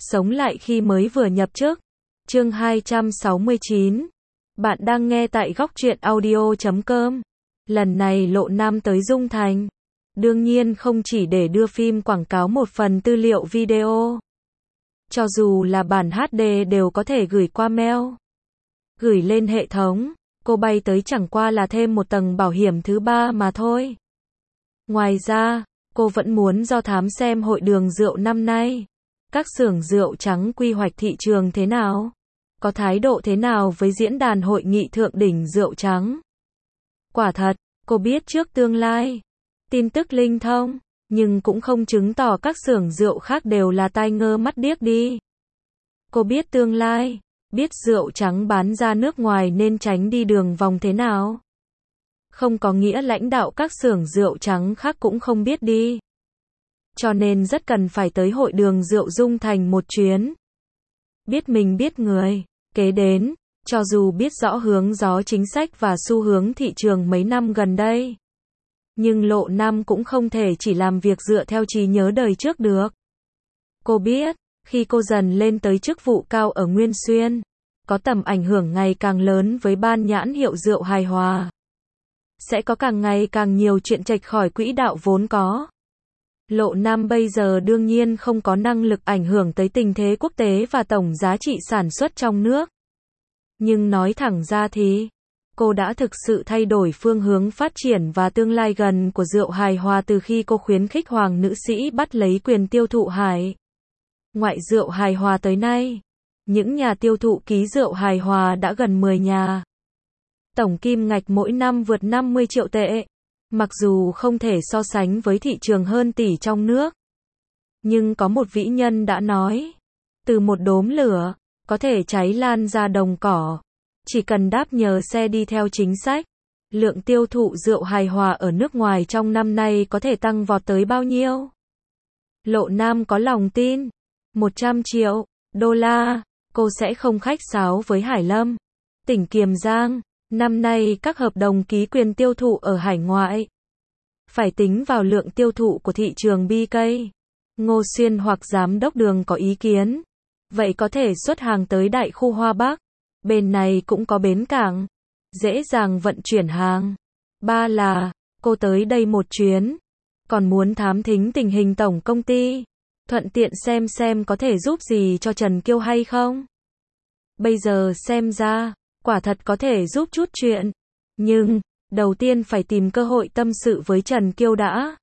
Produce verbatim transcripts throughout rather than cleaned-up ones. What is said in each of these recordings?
Sống lại khi mới vừa nhập chức. Chương hai trăm sáu mươi chín. Bạn đang nghe tại góc truyện audio chấm com. Lần này Lộ Nam tới Dung Thành. Đương nhiên không chỉ để đưa phim quảng cáo một phần tư liệu video. Cho dù là bản hát đê đều có thể gửi qua mail. Gửi lên hệ thống, cô bay tới chẳng qua là thêm một tầng bảo hiểm thứ ba mà thôi. Ngoài ra, cô vẫn muốn do thám xem hội đường rượu năm nay. Các xưởng rượu trắng quy hoạch thị trường thế nào? Có thái độ thế nào với diễn đàn hội nghị thượng đỉnh rượu trắng? Quả thật, cô biết trước tương lai. Tin tức linh thông, nhưng cũng không chứng tỏ các xưởng rượu khác đều là tai ngơ mắt điếc đi. Cô biết tương lai, biết rượu trắng bán ra nước ngoài nên tránh đi đường vòng thế nào. Không có nghĩa lãnh đạo các xưởng rượu trắng khác cũng không biết đi. Cho nên rất cần phải tới hội đường rượu Dung Thành một chuyến. Biết mình biết người, kế đến, cho dù biết rõ hướng gió chính sách và xu hướng thị trường mấy năm gần đây. Nhưng Lộ Nam cũng không thể chỉ làm việc dựa theo trí nhớ đời trước được. Cô biết, khi cô dần lên tới chức vụ cao ở Nguyên Xuyên, có tầm ảnh hưởng ngày càng lớn với ban nhãn hiệu rượu hài hòa. Sẽ có càng ngày càng nhiều chuyện chệch khỏi quỹ đạo vốn có. Lộ Nam bây giờ đương nhiên không có năng lực ảnh hưởng tới tình thế quốc tế và tổng giá trị sản xuất trong nước. Nhưng nói thẳng ra thì, cô đã thực sự thay đổi phương hướng phát triển và tương lai gần của rượu hài hòa từ khi cô khuyến khích hoàng nữ sĩ bắt lấy quyền tiêu thụ hải ngoại rượu hài hòa tới nay. Những nhà tiêu thụ ký rượu hài hòa đã gần mười nhà. Tổng kim ngạch mỗi năm vượt năm mươi triệu tệ. Mặc dù không thể so sánh với thị trường hơn tỷ trong nước. Nhưng có một vĩ nhân đã nói, từ một đốm lửa, có thể cháy lan ra đồng cỏ. Chỉ cần đáp nhờ xe đi theo chính sách, lượng tiêu thụ rượu hài hòa ở nước ngoài trong năm nay có thể tăng vọt tới bao nhiêu? Lộ Nam có lòng tin, một trăm triệu đô la, cô sẽ không khách sáo với Hải Lâm, tỉnh Kiềm Giang. Năm nay các hợp đồng ký quyền tiêu thụ ở hải ngoại phải tính vào lượng tiêu thụ của thị trường bê ca. Ngô Xuyên hoặc giám đốc Đường có ý kiến. Vậy có thể xuất hàng tới đại khu Hoa Bắc. Bên này cũng có bến cảng, dễ dàng vận chuyển hàng. Ba là, cô tới đây một chuyến, còn muốn thám thính tình hình tổng công ty, thuận tiện xem xem có thể giúp gì cho Trần Kiêu hay không. Bây giờ xem ra, quả thật có thể giúp chút chuyện. Nhưng, đầu tiên phải tìm cơ hội tâm sự với Trần Kiêu đã.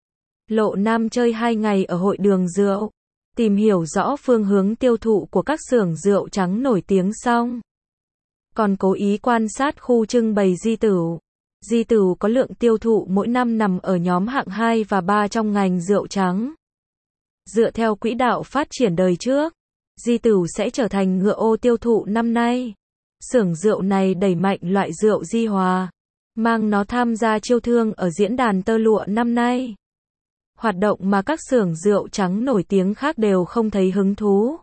Lộ Nam chơi hai ngày ở hội đường rượu, tìm hiểu rõ phương hướng tiêu thụ của các xưởng rượu trắng nổi tiếng xong. Còn cố ý quan sát khu trưng bày Di Tửu. Di Tửu có lượng tiêu thụ mỗi năm nằm ở nhóm hạng hai và ba trong ngành rượu trắng. Dựa theo quỹ đạo phát triển đời trước, Di Tửu sẽ trở thành ngựa ô tiêu thụ năm nay. Xưởng rượu này đẩy mạnh loại rượu Di Hòa, mang nó tham gia chiêu thương ở diễn đàn tơ lụa năm nay. Hoạt động mà các xưởng rượu trắng nổi tiếng khác đều không thấy hứng thú.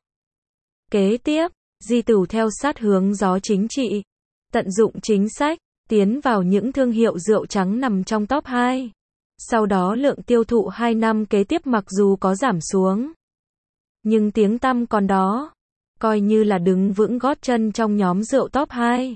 Kế tiếp, Di Tửu theo sát hướng gió chính trị, tận dụng chính sách, tiến vào những thương hiệu rượu trắng nằm trong top hai. Sau đó lượng tiêu thụ hai năm kế tiếp mặc dù có giảm xuống, nhưng tiếng tăm còn đó, coi như là đứng vững gót chân trong nhóm rượu top hai.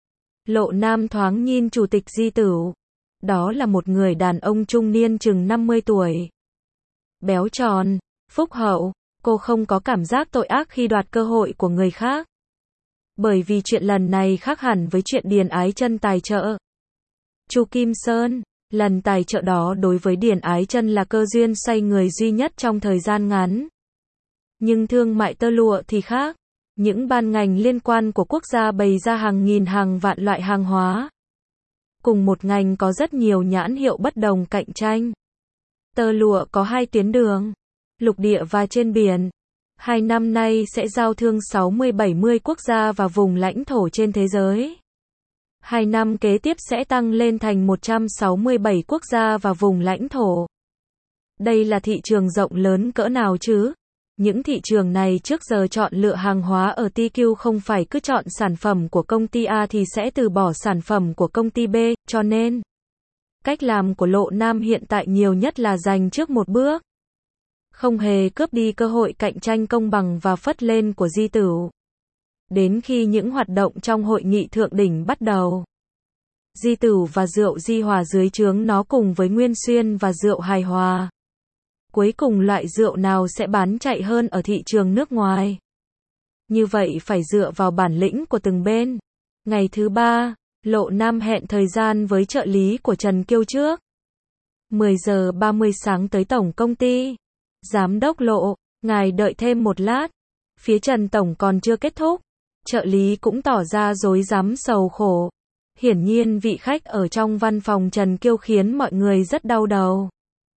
Lộ Nam thoáng nhìn chủ tịch Di Tửu. Đó là một người đàn ông trung niên chừng năm mươi tuổi. Béo tròn, phúc hậu, cô không có cảm giác tội ác khi đoạt cơ hội của người khác. Bởi vì chuyện lần này khác hẳn với chuyện Điền Ái Chân tài trợ. Chu Kim Sơn, lần tài trợ đó đối với Điền Ái Chân là cơ duyên xoay người duy nhất trong thời gian ngắn. Nhưng thương mại tơ lụa thì khác. Những ban ngành liên quan của quốc gia bày ra hàng nghìn hàng vạn loại hàng hóa. Cùng một ngành có rất nhiều nhãn hiệu bất đồng cạnh tranh. Tơ lụa có hai tuyến đường, lục địa và trên biển. Hai năm nay sẽ giao thương sáu mươi bảy mươi quốc gia và vùng lãnh thổ trên thế giới. Hai năm kế tiếp sẽ tăng lên thành một trăm sáu mươi bảy quốc gia và vùng lãnh thổ. Đây là thị trường rộng lớn cỡ nào chứ? Những thị trường này trước giờ chọn lựa hàng hóa ở tê quy không phải cứ chọn sản phẩm của công ty A thì sẽ từ bỏ sản phẩm của công ty B, cho nên cách làm của Lộ Nam hiện tại nhiều nhất là giành trước một bước. không hề cướp đi cơ hội cạnh tranh công bằng và phất lên của Di Tửu. Đến khi những hoạt động trong hội nghị thượng đỉnh bắt đầu, Di Tửu và rượu Di Hòa dưới trướng nó cùng với Nguyên Xuyên và rượu Hài Hòa. Cuối cùng loại rượu nào sẽ bán chạy hơn ở thị trường nước ngoài? Như vậy phải dựa vào bản lĩnh của từng bên. Ngày thứ ba, Lộ Nam hẹn thời gian với trợ lý của Trần Kiêu trước. mười giờ ba mươi sáng tới tổng công ty. Giám đốc Lộ, ngài đợi thêm một lát. Phía Trần Tổng còn chưa kết thúc. Trợ lý cũng tỏ ra rối rắm sầu khổ. Hiển nhiên vị khách ở trong văn phòng Trần Kiêu khiến mọi người rất đau đầu.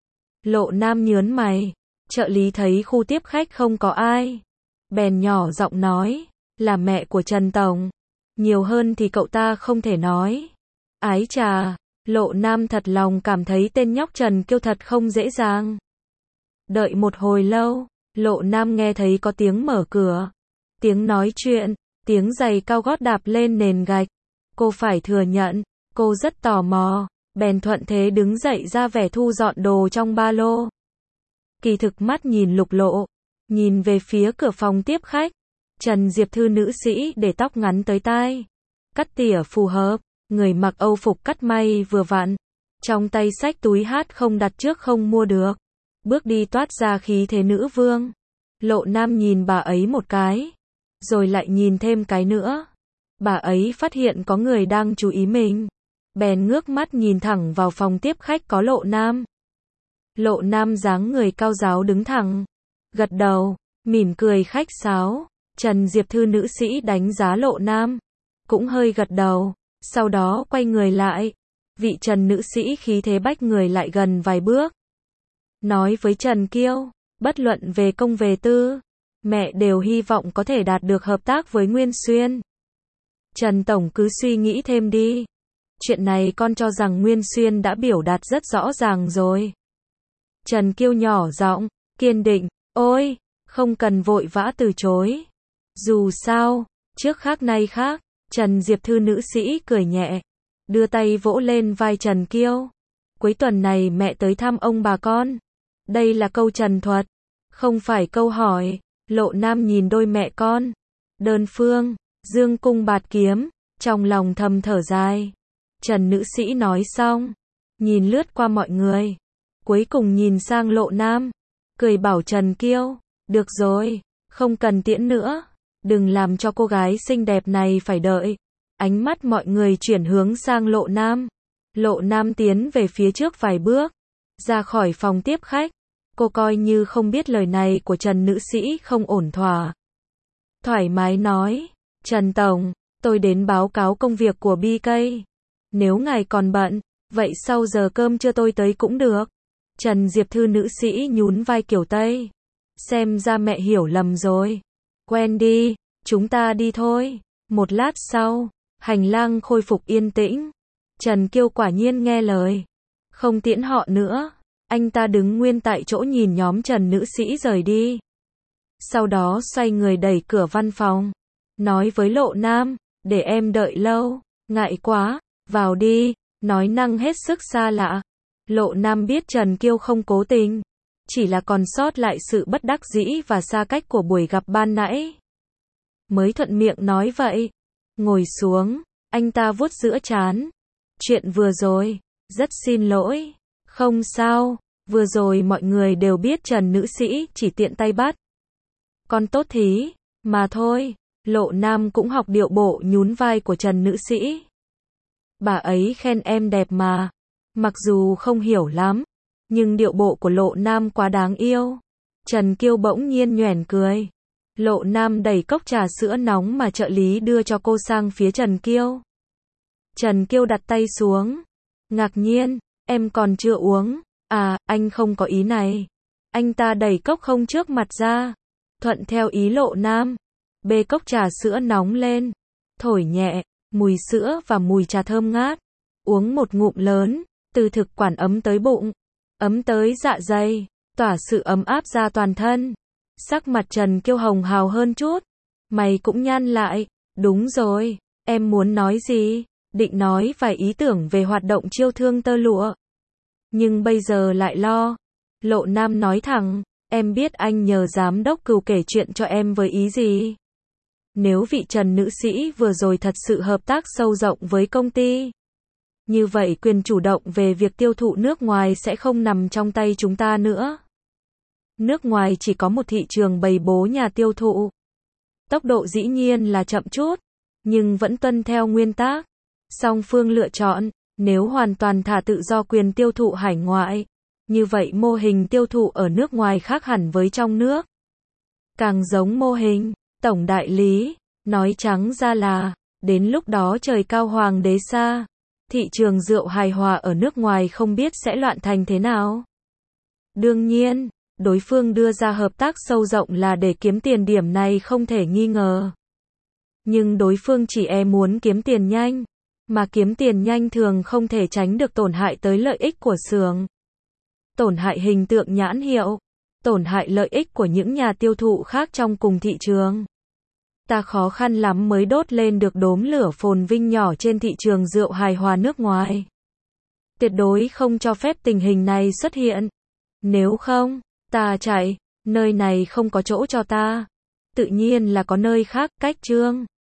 Lộ Nam nhớn mày. Trợ lý thấy khu tiếp khách không có ai, bèn nhỏ giọng nói, là mẹ của Trần Tổng. Nhiều hơn thì cậu ta không thể nói. Ái chà, Lộ Nam thật lòng cảm thấy tên nhóc Trần Kiêu thật không dễ dàng. Đợi một hồi lâu, Lộ Nam nghe thấy có tiếng mở cửa, tiếng nói chuyện, tiếng giày cao gót đạp lên nền gạch. Cô phải thừa nhận, cô rất tò mò, bèn thuận thế đứng dậy ra vẻ thu dọn đồ trong ba lô. Kỳ thực mắt nhìn Lục Lộ, nhìn về phía cửa phòng tiếp khách. Trần Diệp Thư nữ sĩ để tóc ngắn tới tai, cắt tỉa phù hợp, người mặc âu phục cắt may vừa vặn, trong tay xách túi hát không đặt trước không mua được, bước đi toát ra khí thế nữ vương. Lộ Nam nhìn bà ấy một cái, rồi lại nhìn thêm cái nữa. Bà ấy phát hiện có người đang chú ý mình, bèn ngước mắt nhìn thẳng vào phòng tiếp khách có Lộ Nam. Lộ Nam dáng người cao ráo đứng thẳng, gật đầu, mỉm cười khách sáo. Trần Diệp Thư nữ sĩ đánh giá Lộ Nam, cũng hơi gật đầu, sau đó quay người lại. Vị Trần nữ sĩ khí thế bách người lại gần vài bước. Nói với Trần Kiêu, bất luận về công về tư, mẹ đều hy vọng có thể đạt được hợp tác với Nguyên Xuyên. Trần Tổng cứ suy nghĩ thêm đi. Chuyện này con cho rằng Nguyên Xuyên đã biểu đạt rất rõ ràng rồi. Trần Kiêu nhỏ giọng, kiên định, ôi, không cần vội vã từ chối. Dù sao, trước khác nay khác. Trần Diệp Thư nữ sĩ cười nhẹ, đưa tay vỗ lên vai Trần Kiêu. Cuối tuần này mẹ tới thăm ông bà con. Đây là câu trần thuật, không phải câu hỏi. Lộ Nam nhìn đôi mẹ con. Đơn phương, dương cung bạt kiếm, trong lòng thầm thở dài. Trần nữ sĩ nói xong, nhìn lướt qua mọi người, cuối cùng nhìn sang Lộ Nam, cười bảo Trần Kiêu, được rồi, không cần tiễn nữa. Đừng làm cho cô gái xinh đẹp này phải đợi. Ánh mắt mọi người chuyển hướng sang Lộ Nam. Lộ Nam tiến về phía trước vài bước, ra khỏi phòng tiếp khách. Cô coi như không biết lời này của Trần nữ sĩ không ổn thỏa. Thoải mái nói, Trần Tổng, tôi đến báo cáo công việc của bê ca. Nếu ngài còn bận, vậy sau giờ cơm trưa tôi tới cũng được. Trần Diệp Thư nữ sĩ nhún vai kiểu Tây. Xem ra mẹ hiểu lầm rồi. Quen đi, chúng ta đi thôi. Một lát sau, hành lang khôi phục yên tĩnh. Trần Kiêu quả nhiên nghe lời, không tiễn họ nữa. Anh ta đứng nguyên tại chỗ nhìn nhóm Trần nữ sĩ rời đi. Sau đó xoay người đẩy cửa văn phòng, nói với Lộ Nam, để em đợi lâu, ngại quá, vào đi, nói năng hết sức xa lạ. Lộ Nam biết Trần Kiêu không cố tình, chỉ là còn sót lại sự bất đắc dĩ và xa cách của buổi gặp ban nãy. Mới thuận miệng nói vậy. Ngồi xuống, anh ta vuốt giữa trán. Chuyện vừa rồi, rất xin lỗi. Không sao, vừa rồi mọi người đều biết Trần nữ sĩ chỉ tiện tay bắt. Con tốt thí, mà thôi. Lộ Nam cũng học điệu bộ nhún vai của Trần nữ sĩ. Bà ấy khen em đẹp mà. Mặc dù không hiểu lắm, nhưng điệu bộ của Lộ Nam quá đáng yêu. Trần Kiêu bỗng nhiên nhoẻn cười. Lộ Nam đẩy cốc trà sữa nóng mà trợ lý đưa cho cô sang phía Trần Kiêu. Trần Kiêu đặt tay xuống. Ngạc nhiên, em còn chưa uống. À, anh không có ý này. Anh ta đẩy cốc không trước mặt ra. Thuận theo ý Lộ Nam. Bê cốc trà sữa nóng lên. Thổi nhẹ, mùi sữa và mùi trà thơm ngát. Uống một ngụm lớn, từ thực quản ấm tới bụng, ấm tới dạ dày, tỏa sự ấm áp ra toàn thân. Sắc mặt Trần Kiêu hồng hào hơn chút. Mày cũng nhăn lại. Đúng rồi, em muốn nói gì? Định nói vài ý tưởng về hoạt động chiêu thương tơ lụa. Nhưng bây giờ lại lo. Lộ Nam nói thẳng, Em biết anh nhờ giám đốc Cừu kể chuyện cho em với ý gì. Nếu vị Trần nữ sĩ vừa rồi thật sự hợp tác sâu rộng với công ty, như vậy quyền chủ động về việc tiêu thụ nước ngoài sẽ không nằm trong tay chúng ta nữa. Nước ngoài chỉ có một thị trường bầy bố nhà tiêu thụ. Tốc độ dĩ nhiên là chậm chút, nhưng vẫn tuân theo nguyên tắc song phương lựa chọn. Nếu hoàn toàn thả tự do quyền tiêu thụ hải ngoại, như vậy mô hình tiêu thụ ở nước ngoài khác hẳn với trong nước. Càng giống mô hình tổng đại lý, nói trắng ra là, đến lúc đó trời cao hoàng đế xa, thị trường rượu hài hòa ở nước ngoài không biết sẽ loạn thành thế nào. Đương nhiên, đối phương đưa ra hợp tác sâu rộng là để kiếm tiền, điểm này không thể nghi ngờ. Nhưng đối phương chỉ e muốn kiếm tiền nhanh, mà kiếm tiền nhanh thường không thể tránh được tổn hại tới lợi ích của xưởng, tổn hại hình tượng nhãn hiệu, tổn hại lợi ích của những nhà tiêu thụ khác trong cùng thị trường. Ta khó khăn lắm mới đốt lên được đốm lửa phồn vinh nhỏ trên thị trường rượu hài hòa nước ngoài. Tuyệt đối không cho phép tình hình này xuất hiện. Nếu không, ta chạy, nơi này không có chỗ cho ta. Tự nhiên là có nơi khác, cách chương.